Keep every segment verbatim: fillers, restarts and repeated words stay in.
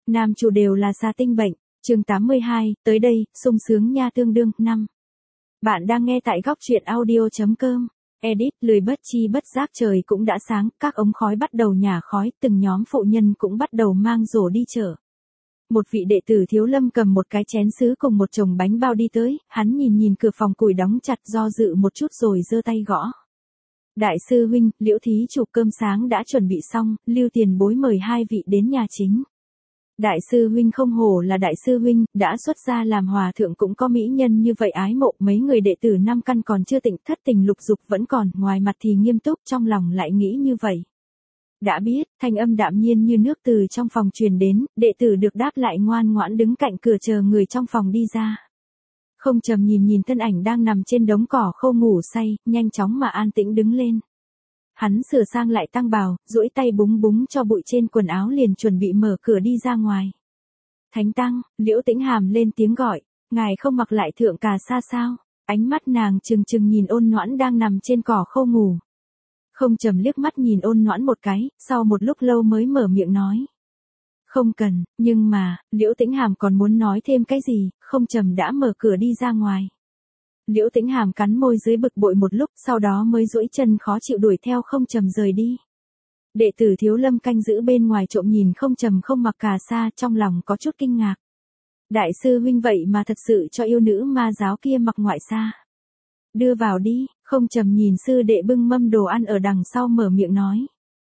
Nam chủ đều là xà tinh bệnh, chương tám mươi hai, tới đây, sung sướng nha tương đương, năm. Bạn đang nghe tại góc truyện audio.com. Edit, lười bất chi bất giác trời cũng đã sáng, các ống khói bắt đầu nhả khói, từng nhóm phụ nhân cũng bắt đầu mang rổ đi chợ. Một vị đệ tử Thiếu Lâm cầm một cái chén sứ cùng một chồng bánh bao đi tới, hắn nhìn nhìn cửa phòng củi đóng chặt do dự một chút rồi giơ tay gõ. Đại sư huynh, Liễu thí chủ cơm sáng đã chuẩn bị xong, Lưu tiền bối mời hai vị đến nhà chính. Đại sư huynh không hổ là đại sư huynh, đã xuất gia làm hòa thượng cũng có mỹ nhân như vậy ái mộ, mấy người đệ tử năm căn còn chưa tỉnh, thất tình lục dục vẫn còn, ngoài mặt thì nghiêm túc, trong lòng lại nghĩ như vậy. Đã biết, thanh âm đạm nhiên như nước từ trong phòng truyền đến, đệ tử được đáp lại ngoan ngoãn đứng cạnh cửa chờ người trong phòng đi ra. Không Trầm nhìn nhìn thân ảnh đang nằm trên đống cỏ khô ngủ say, nhanh chóng mà an tĩnh đứng lên. Hắn sửa sang lại tăng bào, duỗi tay búng búng cho bụi trên quần áo liền chuẩn bị mở cửa đi ra ngoài. Thánh Tăng, Liễu Tĩnh Hàm lên tiếng gọi, ngài không mặc lại thượng cà sa sao? Ánh mắt nàng trừng trừng nhìn Ôn Noãn đang nằm trên cỏ khô ngủ. Không Trầm liếc mắt nhìn Ôn Noãn một cái, sau một lúc lâu mới mở miệng nói. Không cần, nhưng mà, Liễu Tĩnh Hàm còn muốn nói thêm cái gì, Không Trầm đã mở cửa đi ra ngoài. Liễu Tĩnh Hàm cắn môi dưới bực bội một lúc, sau đó mới duỗi chân khó chịu đuổi theo Không Trầm rời đi. Đệ tử Thiếu Lâm canh giữ bên ngoài trộm nhìn Không Trầm không mặc cà sa, trong lòng có chút kinh ngạc. Đại sư huynh vậy mà thật sự cho yêu nữ ma giáo kia mặc ngoại sa. Đưa vào đi, Không Trầm nhìn sư đệ bưng mâm đồ ăn ở đằng sau mở miệng nói.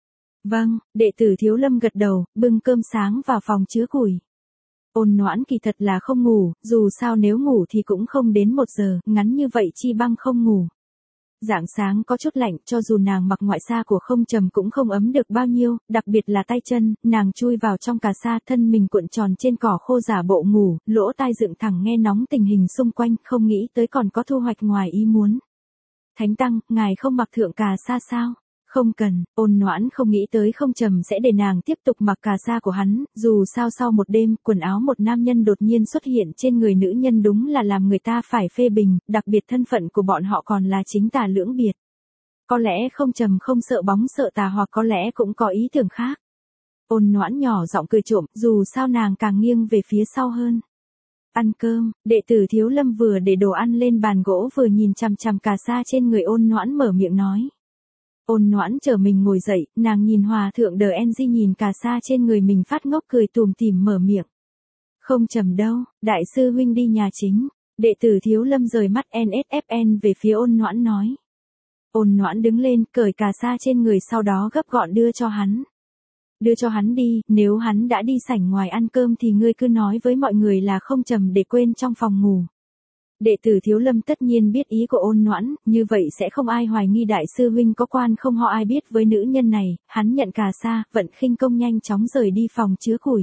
Vâng, đệ tử Thiếu Lâm gật đầu, bưng cơm sáng vào phòng chứa củi. Ôn Noãn kỳ thật là không ngủ, dù sao nếu ngủ thì cũng không đến một giờ, ngắn như vậy chi băng không ngủ. Rạng sáng có chút lạnh, cho dù nàng mặc ngoại sa của Không Trầm cũng không ấm được bao nhiêu, đặc biệt là tay chân, nàng chui vào trong cà sa, thân mình cuộn tròn trên cỏ khô giả bộ ngủ, lỗ tai dựng thẳng nghe nóng tình hình xung quanh, không nghĩ tới còn có thu hoạch ngoài ý muốn. Thánh Tăng, ngài không mặc thượng cà sa sao? Không cần, Ôn Noãn không nghĩ tới Không Trầm sẽ để nàng tiếp tục mặc cà sa của hắn, dù sao sau một đêm, quần áo một nam nhân đột nhiên xuất hiện trên người nữ nhân đúng là làm người ta phải phê bình, đặc biệt thân phận của bọn họ còn là chính tà lưỡng biệt. Có lẽ Không Trầm không sợ bóng sợ tà hoặc có lẽ cũng có ý tưởng khác. Ôn Noãn nhỏ giọng cười trộm, dù sao nàng càng nghiêng về phía sau hơn. Ăn cơm, đệ tử Thiếu Lâm vừa để đồ ăn lên bàn gỗ vừa nhìn chằm chằm cà sa trên người Ôn Noãn mở miệng nói. Ôn Noãn chờ mình ngồi dậy, nàng nhìn hòa thượng đờ en di nhìn cà sa trên người mình phát ngốc cười tùm tìm mở miệng. Không Trầm đâu, đại sư huynh đi nhà chính. Đệ tử Thiếu Lâm rời mắt en ét ép en về phía Ôn Noãn nói. Ôn Noãn đứng lên, cởi cà sa trên người sau đó gấp gọn đưa cho hắn. Đưa cho hắn đi, nếu hắn đã đi sảnh ngoài ăn cơm thì ngươi cứ nói với mọi người là Không Trầm để quên trong phòng ngủ. Đệ tử Thiếu Lâm tất nhiên biết ý của Ôn Noãn, như vậy sẽ không ai hoài nghi đại sư huynh có quan không họ ai biết với nữ nhân này, hắn nhận cà sa, vận khinh công nhanh chóng rời đi phòng chứa củi.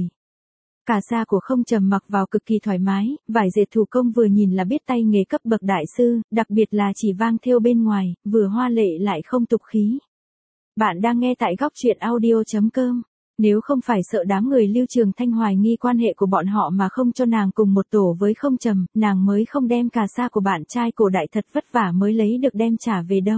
Cà sa của Không Trầm mặc vào cực kỳ thoải mái, vải dệt thủ công vừa nhìn là biết tay nghề cấp bậc đại sư, đặc biệt là chỉ vang thêu bên ngoài, vừa hoa lệ lại không tục khí. Bạn đang nghe tại góc truyện audio.com. Nếu không phải sợ đám người Lưu Trường Thanh hoài nghi quan hệ của bọn họ mà không cho nàng cùng một tổ với Không Trầm, nàng mới không đem cà sa của bạn trai cổ đại thật vất vả mới lấy được đem trả về đâu.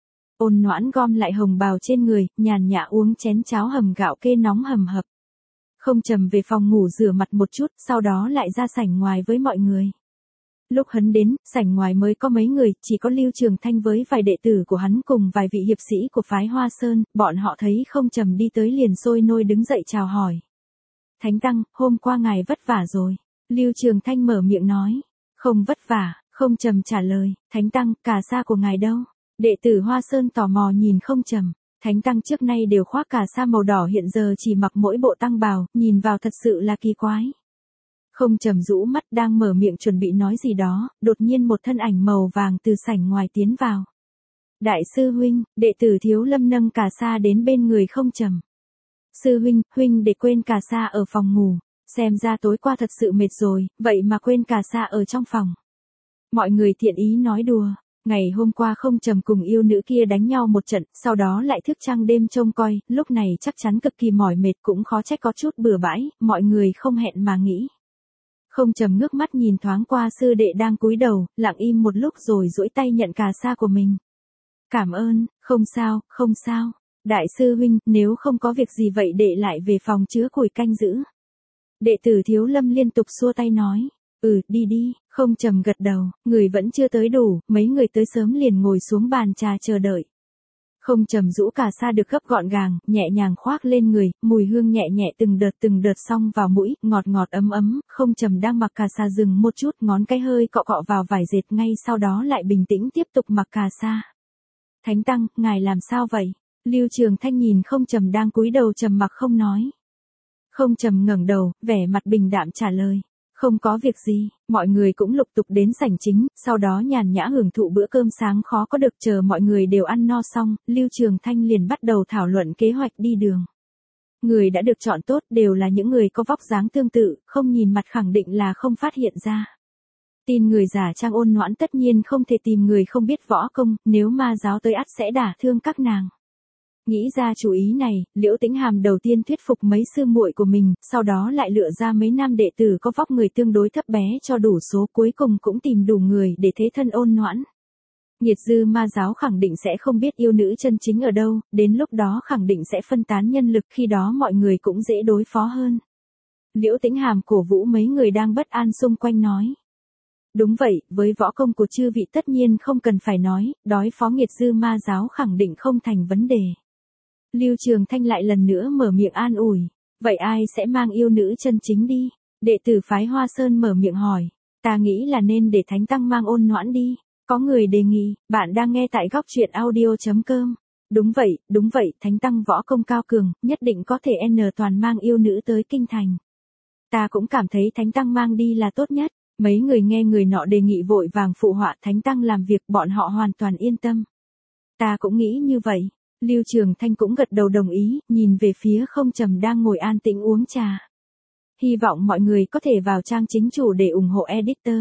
Ôn Noãn gom lại hồng bào trên người, nhàn nhã uống chén cháo hầm gạo kê nóng hầm hập. Không Trầm về phòng ngủ rửa mặt một chút, sau đó lại ra sảnh ngoài với mọi người. Lúc hắn đến, sảnh ngoài mới có mấy người, chỉ có Lưu Trường Thanh với vài đệ tử của hắn cùng vài vị hiệp sĩ của phái Hoa Sơn, bọn họ thấy Không Trầm đi tới liền sôi nôi đứng dậy chào hỏi. Thánh Tăng, hôm qua ngài vất vả rồi. Lưu Trường Thanh mở miệng nói. Không vất vả, Không Trầm trả lời. Thánh Tăng, cà sa của ngài đâu? Đệ tử Hoa Sơn tò mò nhìn Không Trầm. Thánh Tăng trước nay đều khoác cà sa màu đỏ hiện giờ chỉ mặc mỗi bộ tăng bào, nhìn vào thật sự là kỳ quái. Không Trầm rũ mắt đang mở miệng chuẩn bị nói gì đó, đột nhiên một thân ảnh màu vàng từ sảnh ngoài tiến vào. Đại sư huynh, đệ tử Thiếu Lâm nâng cà sa đến bên người Không Trầm. Sư huynh, huynh để quên cà sa ở phòng ngủ, xem ra tối qua thật sự mệt rồi, vậy mà quên cà sa ở trong phòng. Mọi người thiện ý nói đùa, ngày hôm qua Không Trầm cùng yêu nữ kia đánh nhau một trận, sau đó lại thức trăng đêm trông coi, lúc này chắc chắn cực kỳ mỏi mệt cũng khó trách có chút bừa bãi, mọi người không hẹn mà nghĩ. Không Trầm ngước mắt nhìn thoáng qua sư đệ đang cúi đầu, lặng im một lúc rồi duỗi tay nhận cà sa của mình. Cảm ơn, không sao, không sao. Đại sư huynh, nếu không có việc gì vậy đệ lại về phòng chứa củi canh giữ. Đệ tử Thiếu Lâm liên tục xua tay nói. Ừ, đi đi, không trầm gật đầu, người vẫn chưa tới đủ, mấy người tới sớm liền ngồi xuống bàn trà chờ đợi. Không trầm rũ cà sa được gấp gọn gàng, nhẹ nhàng khoác lên người, mùi hương nhẹ nhẹ từng đợt từng đợt xông vào mũi, ngọt ngọt ấm ấm, không trầm đang mặc cà sa dừng một chút, ngón cái hơi cọ cọ vào vải dệt ngay sau đó lại bình tĩnh tiếp tục mặc cà sa. Thánh Tăng, ngài làm sao vậy? Lưu Trường Thanh nhìn không trầm đang cúi đầu trầm mặc không nói. Không trầm ngẩng đầu, vẻ mặt bình đạm trả lời. Không có việc gì, mọi người cũng lục tục đến sảnh chính, sau đó nhàn nhã hưởng thụ bữa cơm sáng khó có được. Chờ mọi người đều ăn no xong, Lưu Trường Thanh liền bắt đầu thảo luận kế hoạch đi đường. Người đã được chọn tốt đều là những người có vóc dáng tương tự, không nhìn mặt khẳng định là không phát hiện ra. Tin người giả trang ôn noãn tất nhiên không thể tìm người không biết võ công, nếu ma giáo tới ắt sẽ đả thương các nàng. Nghĩ ra chủ ý này, Liễu Tĩnh Hàm đầu tiên thuyết phục mấy sư muội của mình, sau đó lại lựa ra mấy nam đệ tử có vóc người tương đối thấp bé cho đủ số, cuối cùng cũng tìm đủ người để thế thân ôn noãn. Nghiệt dư ma giáo khẳng định sẽ không biết yêu nữ chân chính ở đâu, đến lúc đó khẳng định sẽ phân tán nhân lực, khi đó mọi người cũng dễ đối phó hơn. Liễu Tĩnh Hàm cổ vũ mấy người đang bất an xung quanh nói. Đúng vậy, với võ công của chư vị tất nhiên không cần phải nói, đối phó nghiệt dư ma giáo khẳng định không thành vấn đề. Lưu Trường Thanh lại lần nữa mở miệng an ủi. Vậy ai sẽ mang yêu nữ chân chính đi? Đệ tử phái Hoa Sơn mở miệng hỏi. Ta nghĩ là nên để Thánh Tăng mang ôn noãn đi. Có người đề nghị, bạn đang nghe tại góc truyện audio chấm com. Đúng vậy, đúng vậy, Thánh Tăng võ công cao cường, nhất định có thể n toàn mang yêu nữ tới kinh thành. Ta cũng cảm thấy Thánh Tăng mang đi là tốt nhất. Mấy người nghe người nọ đề nghị vội vàng phụ họa Thánh Tăng làm việc bọn họ hoàn toàn yên tâm. Ta cũng nghĩ như vậy. Lưu Trường Thanh cũng gật đầu đồng ý, nhìn về phía không trầm đang ngồi an tĩnh uống trà. Hy vọng mọi người có thể vào trang chính chủ để ủng hộ editor.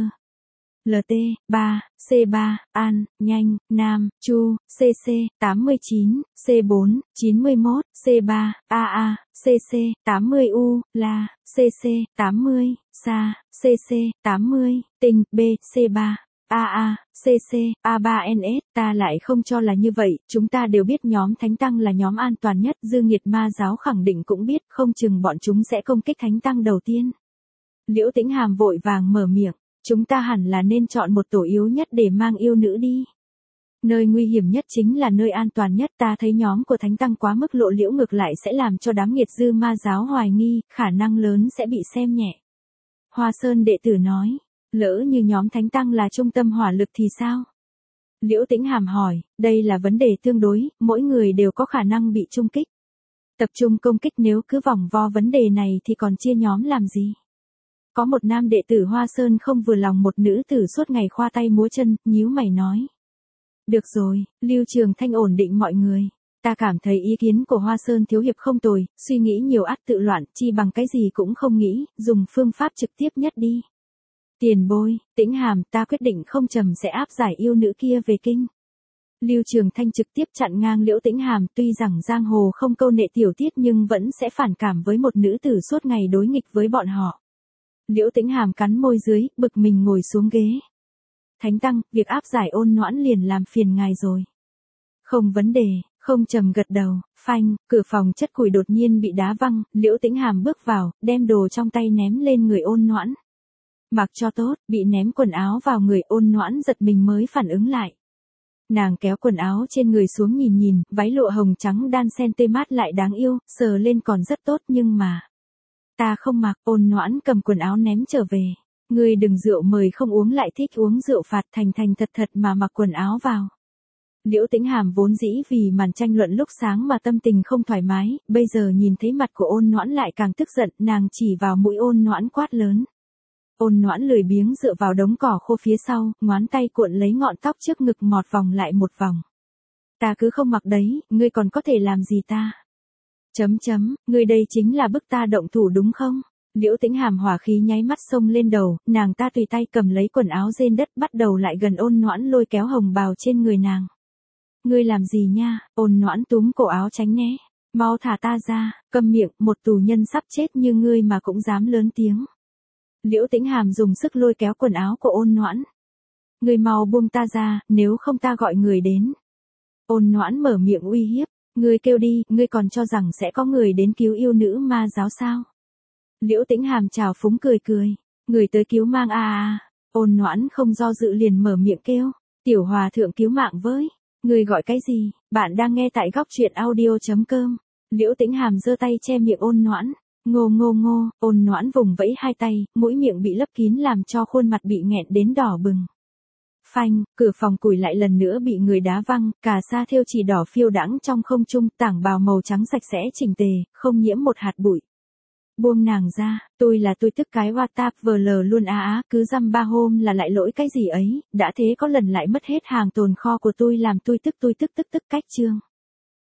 lờ tê, ba, xê ba, An, Nhanh, Nam, Chu, xê xê, tám mươi chín, xê bốn, chín mươi mốt, xê ba, a a, xê xê, tám mươi u, La, xê xê, tám mươi, Sa, xê xê, tám mươi, Tinh, B, xê ba. a a, xê xê, a ba en ét, ta lại không cho là như vậy, chúng ta đều biết nhóm Thánh Tăng là nhóm an toàn nhất, dư nghiệt ma giáo khẳng định cũng biết, không chừng bọn chúng sẽ công kích Thánh Tăng đầu tiên. Liễu Tĩnh Hàm vội vàng mở miệng, chúng ta hẳn là nên chọn một tổ yếu nhất để mang yêu nữ đi. Nơi nguy hiểm nhất chính là nơi an toàn nhất, ta thấy nhóm của Thánh Tăng quá mức lộ liễu ngược lại sẽ làm cho đám nghiệt dư ma giáo hoài nghi, khả năng lớn sẽ bị xem nhẹ. Hoa Sơn đệ tử nói. Lỡ như nhóm Thánh Tăng là trung tâm hỏa lực thì sao? Liễu Tĩnh Hàm hỏi, đây là vấn đề tương đối, mỗi người đều có khả năng bị chung kích. Tập trung công kích nếu cứ vòng vo vấn đề này thì còn chia nhóm làm gì? Có một nam đệ tử Hoa Sơn không vừa lòng một nữ tử suốt ngày khoa tay múa chân, nhíu mày nói. Được rồi, Lưu Trường Thanh ổn định mọi người. Ta cảm thấy ý kiến của Hoa Sơn thiếu hiệp không tồi, suy nghĩ nhiều ắt tự loạn, chi bằng cái gì cũng không nghĩ, dùng phương pháp trực tiếp nhất đi. Tiền bối, Tĩnh Hàm, ta quyết định không trầm sẽ áp giải yêu nữ kia về kinh. Lưu Trường Thanh trực tiếp chặn ngang Liễu Tĩnh Hàm, tuy rằng giang hồ không câu nệ tiểu tiết nhưng vẫn sẽ phản cảm với một nữ tử suốt ngày đối nghịch với bọn họ. Liễu Tĩnh Hàm cắn môi dưới, bực mình ngồi xuống ghế. Thánh Tăng, việc áp giải ôn noãn liền làm phiền ngài rồi. Không vấn đề, không trầm gật đầu, phanh, cửa phòng chất củi đột nhiên bị đá văng, Liễu Tĩnh Hàm bước vào, đem đồ trong tay ném lên người ôn noãn. Mặc cho tốt, bị ném quần áo vào người ôn noãn giật mình mới phản ứng lại. Nàng kéo quần áo trên người xuống nhìn nhìn, váy lụa hồng trắng đan xen tê mát lại đáng yêu, sờ lên còn rất tốt nhưng mà. Ta không mặc, ôn noãn cầm quần áo ném trở về. Ngươi đừng rượu mời không uống lại thích uống rượu phạt, thành thành thật thật mà mặc quần áo vào. Liễu Tĩnh Hàm vốn dĩ vì màn tranh luận lúc sáng mà tâm tình không thoải mái, bây giờ nhìn thấy mặt của ôn noãn lại càng tức giận, nàng chỉ vào mũi ôn noãn quát lớn. Ôn noãn lười biếng dựa vào đống cỏ khô phía sau, ngón tay cuộn lấy ngọn tóc trước ngực mọt vòng lại một vòng. Ta cứ không mặc đấy, ngươi còn có thể làm gì ta? Chấm chấm, ngươi đây chính là bức ta động thủ đúng không? Liễu Tĩnh Hàm hỏa khí nháy mắt xông lên đầu, nàng ta tùy tay cầm lấy quần áo rên đất bắt đầu lại gần ôn noãn lôi kéo hồng bào trên người nàng. Ngươi làm gì nha? Ôn noãn túm cổ áo tránh né. Mau thả ta ra, câm miệng, một tù nhân sắp chết như ngươi mà cũng dám lớn tiếng. Liễu Tĩnh Hàm dùng sức lôi kéo quần áo của ôn noãn. Ngươi mau buông ta ra, nếu không ta gọi người đến. Ôn noãn mở miệng uy hiếp. Ngươi kêu đi, ngươi còn cho rằng sẽ có người đến cứu yêu nữ ma giáo sao? Liễu Tĩnh Hàm trào phúng cười cười. Người tới cứu mang a a. Ôn Noãn không do dự liền mở miệng kêu. Tiểu hòa thượng cứu mạng với. Người gọi cái gì? Bạn đang nghe tại góc truyện audio.com. Liễu Tĩnh Hàm giơ tay che miệng Ôn Noãn. Ngô ngô ngô, Ôn Noãn vùng vẫy hai tay, mũi miệng bị lấp kín làm cho khuôn mặt bị nghẹn đến đỏ bừng. Phanh, cửa phòng củi lại lần nữa bị người đá văng, cà sa thêu chỉ đỏ phiêu đãng trong không trung, tảng bào màu trắng sạch sẽ chỉnh tề, không nhiễm một hạt bụi. Buông nàng ra, tôi là tôi tức cái hoa tạp vờ lờ luôn á á, cứ dăm ba hôm là lại lỗi cái gì ấy, đã thế có lần lại mất hết hàng tồn kho của tôi làm tôi tức tôi tức tức tức cách chương.